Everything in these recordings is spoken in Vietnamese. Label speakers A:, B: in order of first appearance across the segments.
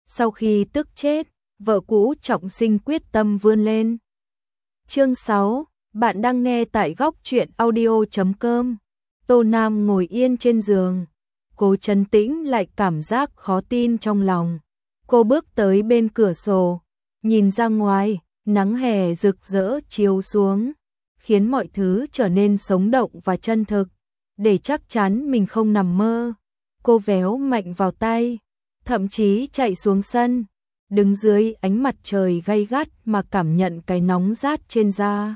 A: Sau khi tức chết, vợ cũ Trọng Sinh quyết tâm vươn lên. Chương 6, bạn đang nghe tại góc truyện audio.com. Tô Nam ngồi yên trên giường, cô trấn tĩnh lại cảm giác khó tin trong lòng. Cô bước tới bên cửa sổ, nhìn ra ngoài, nắng hè rực rỡ chiếu xuống, khiến mọi thứ trở nên sống động và chân thực. Để chắc chắn mình không nằm mơ, cô véo mạnh vào tay, thậm chí chạy xuống sân, đứng dưới ánh mặt trời gay gắt mà cảm nhận cái nóng rát trên da.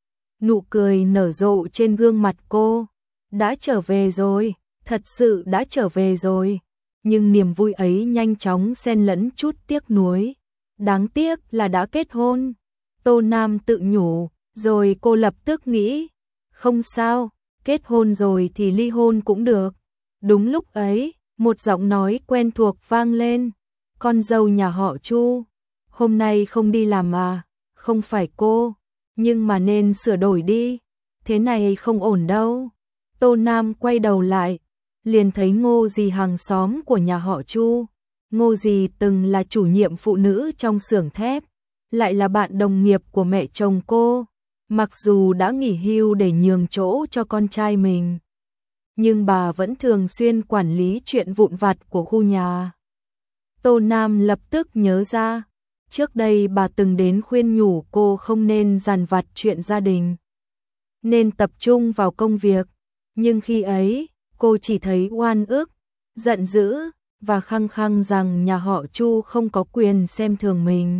A: Nụ cười nở rộ trên gương mặt cô. Đã trở về rồi, thật sự đã trở về rồi. Nhưng niềm vui ấy nhanh chóng xen lẫn chút tiếc nuối. Đáng tiếc là đã kết hôn. Tô Nam tự nhủ, rồi cô lập tức nghĩ, không sao, kết hôn rồi thì ly hôn cũng được. Đúng lúc ấy, một giọng nói quen thuộc vang lên. Con dâu nhà họ Chu, hôm nay không đi làm à? Không phải cô, nhưng mà nên sửa đổi đi. Thế này không ổn đâu. Tô Nam quay đầu lại, liền thấy Ngô Dì hàng xóm của nhà họ Chu. Ngô Dì từng là chủ nhiệm phụ nữ trong xưởng thép, lại là bạn đồng nghiệp của mẹ chồng cô. Mặc dù đã nghỉ hưu để nhường chỗ cho con trai mình, nhưng bà vẫn thường xuyên quản lý chuyện vụn vặt của khu nhà. Tô Nam lập tức nhớ ra, trước đây bà từng đến khuyên nhủ cô không nên dằn vặt chuyện gia đình, nên tập trung vào công việc. Nhưng khi ấy, cô chỉ thấy oan ức, giận dữ và khăng khăng rằng nhà họ Chu không có quyền xem thường mình.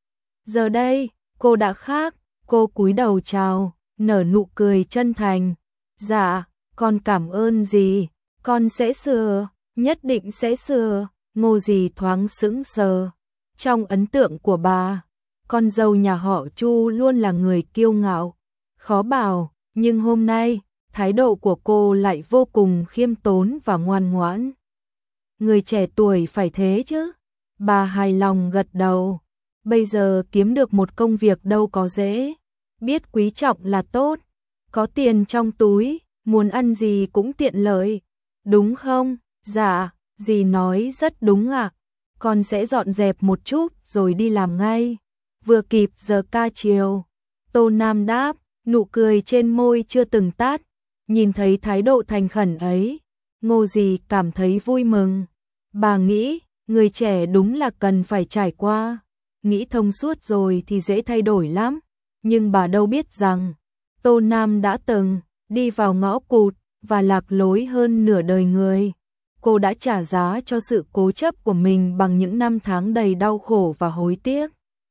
A: Giờ đây, cô đã khác, cô cúi đầu chào, nở nụ cười chân thành. Dạ, con cảm ơn dì, con sẽ sửa, nhất định sẽ sửa. Ngô Dì thoáng sững sờ. Trong ấn tượng của bà, con dâu nhà họ Chu luôn là người kiêu ngạo, khó bảo, nhưng hôm nay, thái độ của cô lại vô cùng khiêm tốn và ngoan ngoãn. Người trẻ tuổi phải thế chứ. Bà hài lòng gật đầu. Bây giờ kiếm được một công việc đâu có dễ. Biết quý trọng là tốt. Có tiền trong túi, muốn ăn gì cũng tiện lợi. Đúng không? Dạ, dì nói rất đúng ạ. Con sẽ dọn dẹp một chút rồi đi làm ngay. Vừa kịp giờ ca chiều. Tô Nam đáp, nụ cười trên môi chưa từng tắt. Nhìn thấy thái độ thành khẩn ấy, Ngô Dì cảm thấy vui mừng. Bà nghĩ, người trẻ đúng là cần phải trải qua. Nghĩ thông suốt rồi thì dễ thay đổi lắm. Nhưng bà đâu biết rằng, Tô Nam đã từng đi vào ngõ cụt và lạc lối hơn nửa đời người. Cô đã trả giá cho sự cố chấp của mình bằng những năm tháng đầy đau khổ và hối tiếc.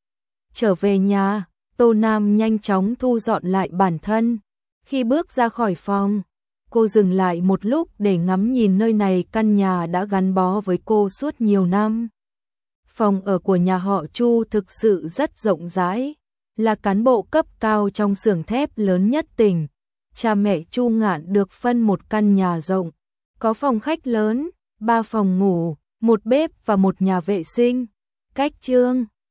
A: Trở về nhà, Tô Nam nhanh chóng thu dọn lại bản thân. Khi bước ra khỏi phòng, cô dừng lại một lúc để ngắm nhìn nơi này. Căn nhà đã gắn bó với cô suốt nhiều năm. Phòng ở của nhà họ Chu thực sự rất rộng rãi, là cán bộ cấp cao trong xưởng thép lớn nhất tỉnh. Cha mẹ Chu Ngạn được phân một căn nhà rộng, có phòng khách lớn, 3 phòng ngủ, một bếp và một nhà vệ sinh. Cách trương